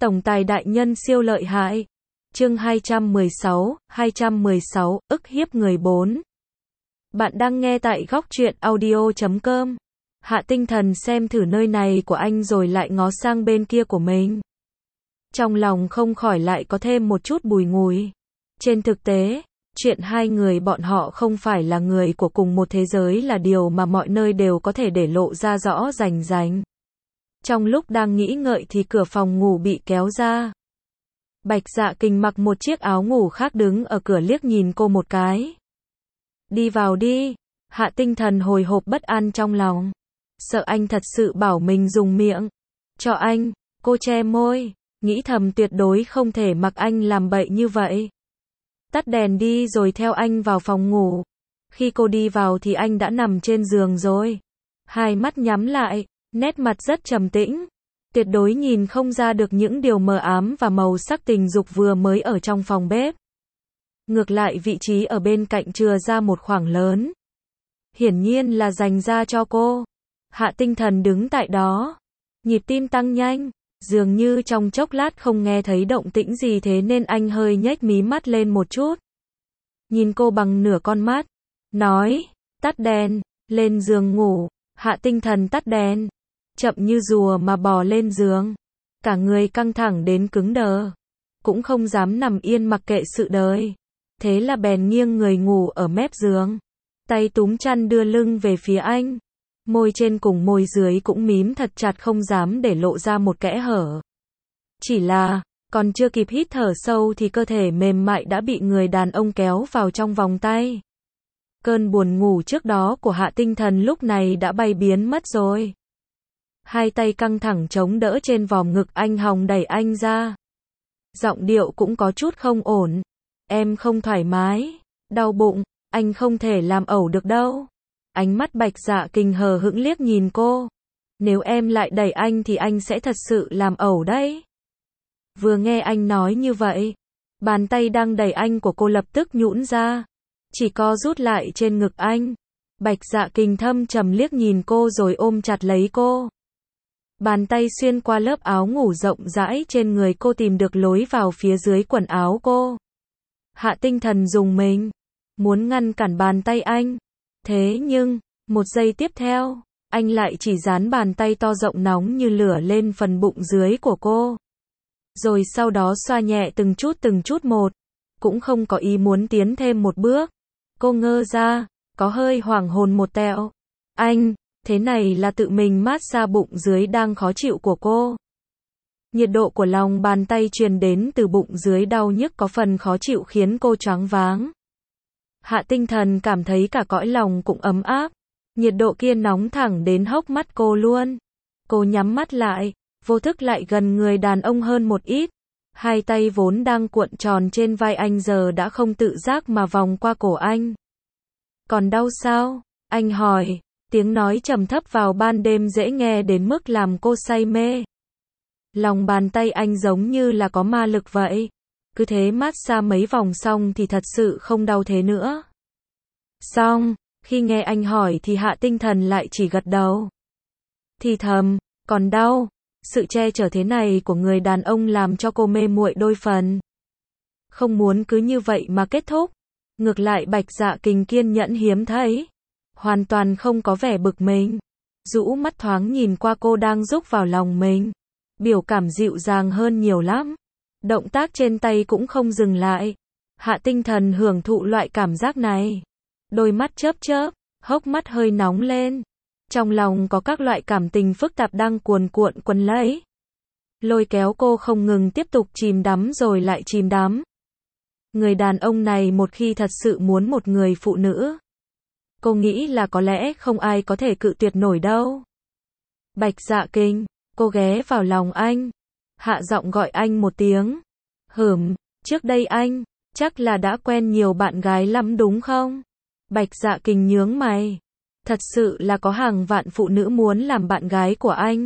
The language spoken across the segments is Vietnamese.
Tổng tài đại nhân siêu lợi hại. Chương 216, ức hiếp người 4. Bạn đang nghe tại góc truyện audio.com. Hạ Tinh Thần xem thử nơi này của anh rồi lại ngó sang bên kia của mình. Trong lòng không khỏi lại có thêm một chút bùi ngùi. Trên thực tế, chuyện hai người bọn họ không phải là người của cùng một thế giới là điều mà mọi nơi đều có thể để lộ ra rõ rành rành. Trong lúc đang nghĩ ngợi thì cửa phòng ngủ bị kéo ra. Bạch Dạ Kình mặc một chiếc áo ngủ khác đứng ở cửa liếc nhìn cô một cái. Đi vào đi. Hạ Tinh Thần hồi hộp bất an trong lòng. Sợ anh thật sự bảo mình dùng miệng. Cho anh, cô che môi. Nghĩ thầm tuyệt đối không thể mặc anh làm bậy như vậy. Tắt đèn đi rồi theo anh vào phòng ngủ. Khi cô đi vào thì anh đã nằm trên giường rồi. Hai mắt nhắm lại, nét mặt rất trầm tĩnh. Tuyệt đối nhìn không ra được những điều mờ ám và màu sắc tình dục vừa mới ở trong phòng bếp. Ngược lại vị trí ở bên cạnh chừa ra một khoảng lớn. Hiển nhiên là dành ra cho cô. Hạ Tinh Thần đứng tại đó. Nhịp tim tăng nhanh. Dường như trong chốc lát không nghe thấy động tĩnh gì thế nên anh hơi nhếch mí mắt lên một chút. Nhìn cô bằng nửa con mắt. Nói, tắt đèn, lên giường ngủ. Hạ Tinh Thần tắt đèn. Chậm như rùa mà bò lên giường. Cả người căng thẳng đến cứng đờ. Cũng không dám nằm yên mặc kệ sự đời. Thế là bèn nghiêng người ngủ ở mép giường. Tay túm chăn đưa lưng về phía anh. Môi trên cùng môi dưới cũng mím thật chặt không dám để lộ ra một kẽ hở. Chỉ là, còn chưa kịp hít thở sâu thì cơ thể mềm mại đã bị người đàn ông kéo vào trong vòng tay. Cơn buồn ngủ trước đó của Hạ Tinh Thần lúc này đã bay biến mất rồi. Hai tay căng thẳng chống đỡ trên vòm ngực anh hòng đẩy anh ra. Giọng điệu cũng có chút không ổn. Em không thoải mái, đau bụng, anh không thể làm ẩu được đâu. Ánh mắt Bạch Dạ Kình hờ hững liếc nhìn cô. Nếu em lại đẩy anh thì anh sẽ thật sự làm ẩu đấy. Vừa nghe anh nói như vậy, bàn tay đang đẩy anh của cô lập tức nhũn ra. Chỉ co rút lại trên ngực anh. Bạch Dạ Kình thâm trầm liếc nhìn cô rồi ôm chặt lấy cô. Bàn tay xuyên qua lớp áo ngủ rộng rãi trên người cô tìm được lối vào phía dưới quần áo cô. Hạ Tinh Thần dùng mình. Muốn ngăn cản bàn tay anh. Thế nhưng, một giây tiếp theo, anh lại chỉ dán bàn tay to rộng nóng như lửa lên phần bụng dưới của cô. Rồi sau đó xoa nhẹ từng chút một. Cũng không có ý muốn tiến thêm một bước. Cô ngơ ra, có hơi hoảng hồn một tẹo. Anh, thế này là tự mình mát xa bụng dưới đang khó chịu của cô. Nhiệt độ của lòng bàn tay truyền đến từ bụng dưới đau nhức có phần khó chịu khiến cô choáng váng. Hạ Tinh Thần cảm thấy cả cõi lòng cũng ấm áp. Nhiệt độ kia nóng thẳng đến hốc mắt cô luôn. Cô nhắm mắt lại, vô thức lại gần người đàn ông hơn một ít. Hai tay vốn đang cuộn tròn trên vai anh giờ đã không tự giác mà vòng qua cổ anh. Còn đau sao? Anh hỏi, tiếng nói trầm thấp vào ban đêm dễ nghe đến mức làm cô say mê. Lòng bàn tay anh giống như là có ma lực vậy. Cứ thế mát xa mấy vòng xong thì thật sự không đau thế nữa. Xong, khi nghe anh hỏi thì Hạ Tinh Thần lại chỉ gật đầu. Thì thầm, còn đau. Sự che chở thế này của người đàn ông làm cho cô mê muội đôi phần. Không muốn cứ như vậy mà kết thúc. Ngược lại Bạch Dạ Kình kiên nhẫn hiếm thấy. Hoàn toàn không có vẻ bực mình. Rũ mắt thoáng nhìn qua cô đang rúc vào lòng mình. Biểu cảm dịu dàng hơn nhiều lắm. Động tác trên tay cũng không dừng lại. Hạ Tinh Thần hưởng thụ loại cảm giác này. Đôi mắt chớp chớp, hốc mắt hơi nóng lên. Trong lòng có các loại cảm tình phức tạp đang cuồn cuộn quấn lấy. Lôi kéo cô không ngừng tiếp tục chìm đắm rồi lại chìm đắm. Người đàn ông này một khi thật sự muốn một người phụ nữ. Cô nghĩ là có lẽ không ai có thể cự tuyệt nổi đâu. Bạch Dạ Kình, cô ghé vào lòng anh. Hạ giọng gọi anh một tiếng. Trước đây anh, chắc là đã quen nhiều bạn gái lắm đúng không? Bạch Dạ Kình nhướng mày. Thật sự là có hàng vạn phụ nữ muốn làm bạn gái của anh.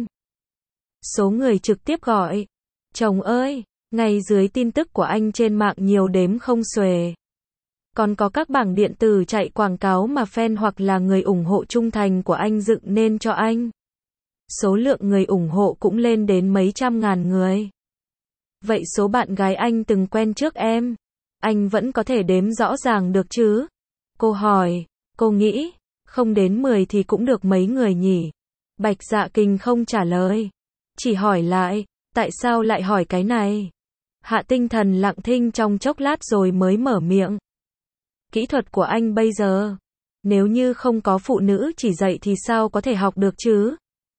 Số người trực tiếp gọi. Chồng ơi, ngay dưới tin tức của anh trên mạng nhiều đếm không xuể. Còn có các bảng điện tử chạy quảng cáo mà fan hoặc là người ủng hộ trung thành của anh dựng nên cho anh. Số lượng người ủng hộ cũng lên đến mấy trăm ngàn người. Vậy số bạn gái anh từng quen trước em, anh vẫn có thể đếm rõ ràng được chứ? Cô hỏi, cô nghĩ, không đến 10 thì cũng được mấy người nhỉ? Bạch Dạ Kình không trả lời, chỉ hỏi lại, tại sao lại hỏi cái này? Hạ Tinh Thần lặng thinh trong chốc lát rồi mới mở miệng. Kỹ thuật của anh bây giờ, nếu như không có phụ nữ chỉ dạy thì sao có thể học được chứ?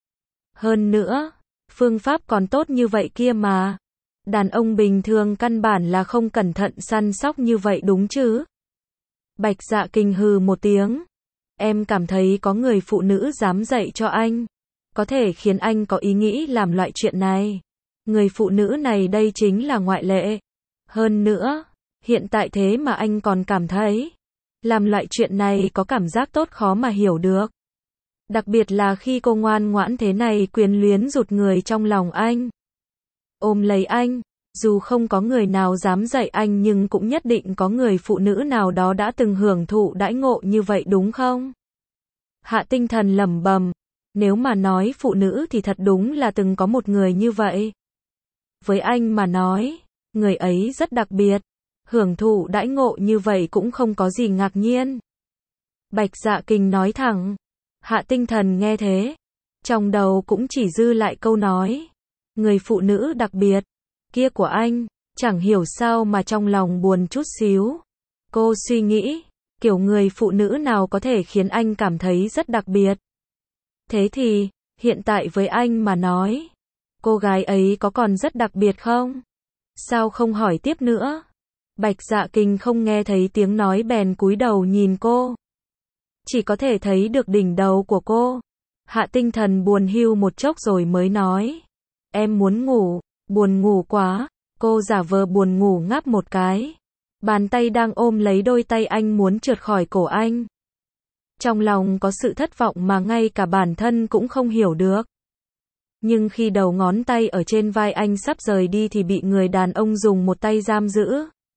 Hơn nữa, phương pháp còn tốt như vậy kia mà. Đàn ông bình thường căn bản là không cẩn thận săn sóc như vậy đúng chứ? Bạch Dạ Kình hừ một tiếng. Em cảm thấy có người phụ nữ dám dạy cho anh, có thể khiến anh có ý nghĩ làm loại chuyện này. Người phụ nữ này đây chính là ngoại lệ. Hơn nữa, hiện tại thế mà anh còn cảm thấy làm loại chuyện này có cảm giác tốt khó mà hiểu được. Đặc biệt là khi cô ngoan ngoãn thế này quyến luyến rụt người trong lòng anh. Ôm lấy anh, dù không có người nào dám dạy anh nhưng cũng nhất định có người phụ nữ nào đó đã từng hưởng thụ đãi ngộ như vậy đúng không? Hạ Tinh Thần lẩm bẩm, nếu mà nói phụ nữ thì thật đúng là từng có một người như vậy. Với anh mà nói, người ấy rất đặc biệt, hưởng thụ đãi ngộ như vậy cũng không có gì ngạc nhiên. Bạch Dạ Kình nói thẳng. Hạ Tinh Thần nghe thế, trong đầu cũng chỉ dư lại câu nói, người phụ nữ đặc biệt kia của anh, chẳng hiểu sao mà trong lòng buồn chút xíu. Cô suy nghĩ, kiểu người phụ nữ nào có thể khiến anh cảm thấy rất đặc biệt. Thế thì, hiện tại với anh mà nói, cô gái ấy có còn rất đặc biệt không? Sao không hỏi tiếp nữa? Bạch Dạ Kình không nghe thấy tiếng nói bèn cúi đầu nhìn cô. Chỉ có thể thấy được đỉnh đầu của cô. Hạ Tinh Thần buồn hiu một chốc rồi mới nói. Em muốn ngủ, buồn ngủ quá. Cô giả vờ buồn ngủ ngáp một cái. Bàn tay đang ôm lấy đôi tay anh muốn trượt khỏi cổ anh. Trong lòng có sự thất vọng mà ngay cả bản thân cũng không hiểu được. Nhưng khi đầu ngón tay ở trên vai anh sắp rời đi thì bị người đàn ông dùng một tay giam giữ.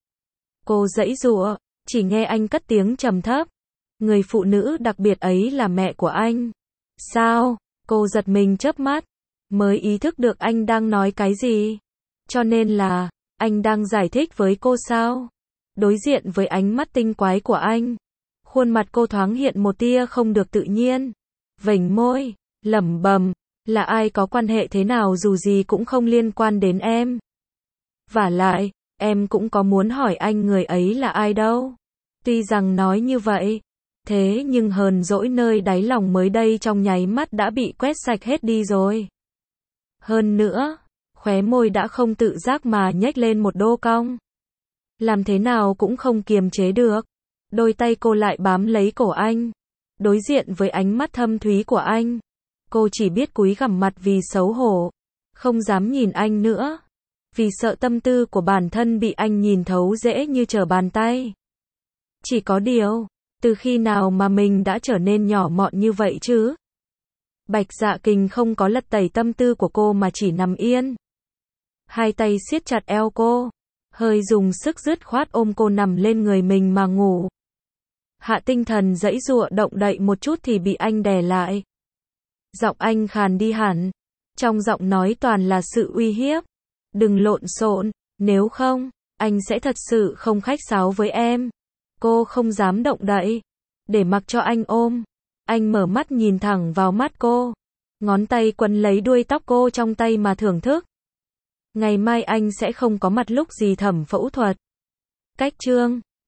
Cô giãy giụa, chỉ nghe anh cất tiếng trầm thấp. Người phụ nữ đặc biệt ấy là mẹ của anh. Sao? Cô giật mình chớp mắt, mới ý thức được anh đang nói cái gì. Cho nên là, anh đang giải thích với cô sao? Đối diện với ánh mắt tinh quái của anh, khuôn mặt cô thoáng hiện một tia không được tự nhiên. Vểnh môi, lẩm bẩm, là ai có quan hệ thế nào dù gì cũng không liên quan đến em. Vả lại, em cũng có muốn hỏi anh người ấy là ai đâu. Tuy rằng nói như vậy, thế nhưng hờn dỗi nơi đáy lòng mới đây trong nháy mắt đã bị quét sạch hết đi rồi. Hơn nữa, khóe môi đã không tự giác mà nhếch lên một đô cong. Làm thế nào cũng không kiềm chế được. Đôi tay cô lại bám lấy cổ anh. Đối diện với ánh mắt thâm thúy của anh, cô chỉ biết cúi gằm mặt vì xấu hổ. Không dám nhìn anh nữa. Vì sợ tâm tư của bản thân bị anh nhìn thấu dễ như trở bàn tay. Chỉ có điều, từ khi nào mà mình đã trở nên nhỏ mọn như vậy chứ? Bạch Dạ Kình không có lật tẩy tâm tư của cô mà chỉ nằm yên. Hai tay siết chặt eo cô, hơi dùng sức dứt khoát ôm cô nằm lên người mình mà ngủ. Hạ Tinh Thần giãy giụa động đậy một chút thì bị anh đè lại. Giọng anh khàn đi hẳn, trong giọng nói toàn là sự uy hiếp. Đừng lộn xộn, nếu không, anh sẽ thật sự không khách sáo với em. Cô không dám động đậy, để mặc cho anh ôm. Anh mở mắt nhìn thẳng vào mắt cô, ngón tay quấn lấy đuôi tóc cô trong tay mà thưởng thức. Ngày mai anh sẽ không có mặt lúc gì thẩm phẫu thuật. Cách chương